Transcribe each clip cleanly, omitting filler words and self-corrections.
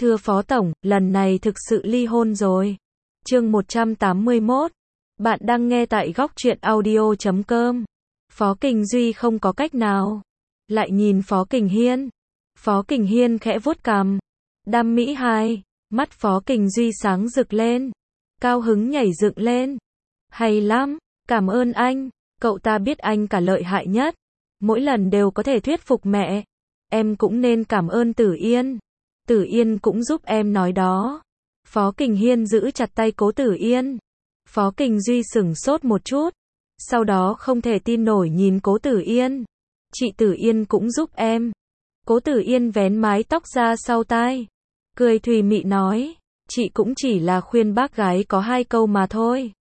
Thưa Phó Tổng, lần này thực sự ly hôn rồi. Chương 181. Bạn đang nghe tại góc truyện audio.com. Phó Kình Duy không có cách nào. Lại nhìn Phó Kình Hiên. Phó Kình Hiên khẽ vuốt cằm. Đam mỹ hai. Mắt Phó Kình Duy sáng rực lên. Cao hứng nhảy dựng lên. Hay lắm, cảm ơn anh. Cậu ta biết anh cả lợi hại nhất. Mỗi lần đều có thể thuyết phục mẹ. Em cũng nên cảm ơn Tử Yên. Tử Yên cũng giúp em nói đó. Phó Kình Hiên giữ chặt tay Cố Tử Yên. Phó Kình Duy sửng sốt một chút. Sau đó không thể tin nổi nhìn Cố Tử Yên. Chị Tử Yên cũng giúp em. Cố Tử Yên vén mái tóc ra sau tai. Cười thùy mị nói. Chị cũng chỉ là khuyên bác gái có 2 câu mà thôi.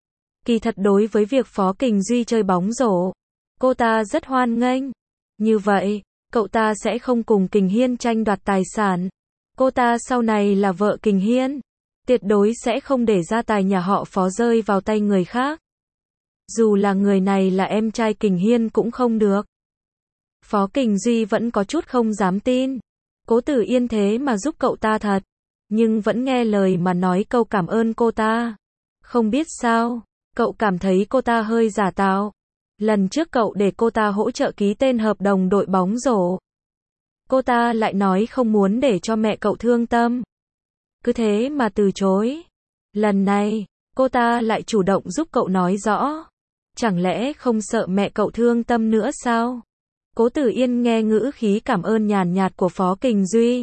Kỳ thật đối với việc Phó Kình Duy chơi bóng rổ, cô ta rất hoan nghênh. Như vậy, cậu ta sẽ không cùng Kình Hiên tranh đoạt tài sản. Cô ta sau này là vợ Kình Hiên, tuyệt đối sẽ không để gia tài nhà họ Phó rơi vào tay người khác. Dù là người này là em trai Kình Hiên cũng không được. Phó Kình Duy vẫn có chút không dám tin. Cố Tử Yên thế mà giúp cậu ta thật, nhưng vẫn nghe lời mà nói câu cảm ơn cô ta. Không biết sao, cậu cảm thấy cô ta hơi giả tạo. Lần trước cậu để cô ta hỗ trợ ký tên hợp đồng đội bóng rổ, cô ta lại nói không muốn để cho mẹ cậu thương tâm. Cứ thế mà từ chối. Lần này, cô ta lại chủ động giúp cậu nói rõ. Chẳng lẽ không sợ mẹ cậu thương tâm nữa sao? Cố Tử Yên nghe ngữ khí cảm ơn nhàn nhạt của Phó Kình Duy.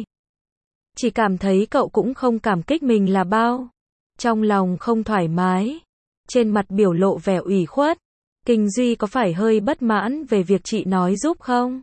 Chỉ cảm thấy cậu cũng không cảm kích mình là bao. Trong lòng không thoải mái. Trên mặt biểu lộ vẻ ủy khuất. Kình Duy có phải hơi bất mãn về việc chị nói giúp không?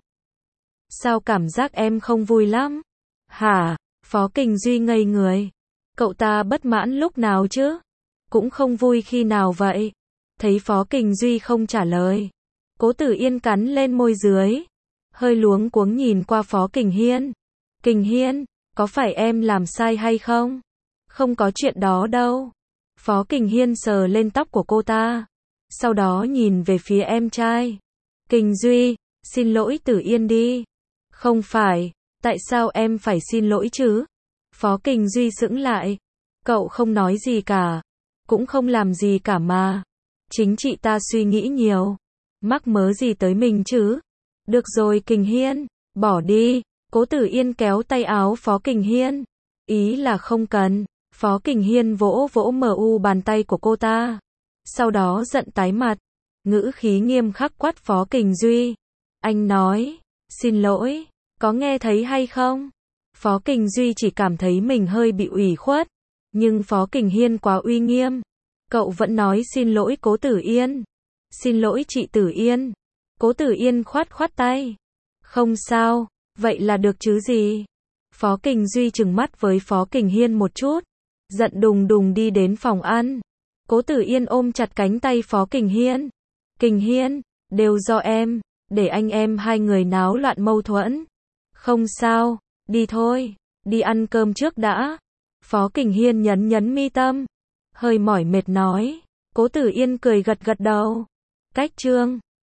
Sao cảm giác em không vui lắm? Hả? Phó Kình Duy ngây người. Cậu ta bất mãn lúc nào chứ? Cũng không vui khi nào vậy? Thấy Phó Kình Duy không trả lời, Cố Tử Yên cắn lên môi dưới. Hơi luống cuống nhìn qua Phó Kình Hiên. Kình Hiên, có phải em làm sai hay không? Không có chuyện đó đâu. Phó Kình Hiên sờ lên tóc của cô ta. Sau đó nhìn về phía em trai. Kình Duy, xin lỗi Tử Yên đi. Không phải, tại sao em phải xin lỗi chứ? Phó Kình Duy sững lại. Cậu không nói gì cả. Cũng không làm gì cả mà. Chính chị ta suy nghĩ nhiều. Mắc mớ gì tới mình chứ? Được rồi Kình Hiên, bỏ đi. Cố Tử Yên kéo tay áo Phó Kình Hiên. Ý là không cần. Phó Kình Hiên vỗ vỗ bàn tay của cô ta. Sau đó giận tái mặt. Ngữ khí nghiêm khắc quát Phó Kình Duy. Anh nói, xin lỗi, có nghe thấy hay không? Phó Kình Duy chỉ cảm thấy mình hơi bị ủy khuất. Nhưng Phó Kình Hiên quá uy nghiêm. Cậu vẫn nói xin lỗi Cố Tử Yên. Xin lỗi chị Tử Yên. Cố Tử Yên khoát tay. Không sao, vậy là được chứ gì? Phó Kình Duy trừng mắt với Phó Kình Hiên một chút. Giận đùng đùng đi đến phòng ăn. Cố Tử Yên ôm chặt cánh tay Phó Kình Hiên. Kình Hiên, đều do em, để anh em hai người náo loạn mâu thuẫn. Không sao, đi thôi, đi ăn cơm trước đã. Phó Kình Hiên nhấn mi tâm. Hơi mỏi mệt nói. Cố Tử Yên cười gật đầu. Cách chương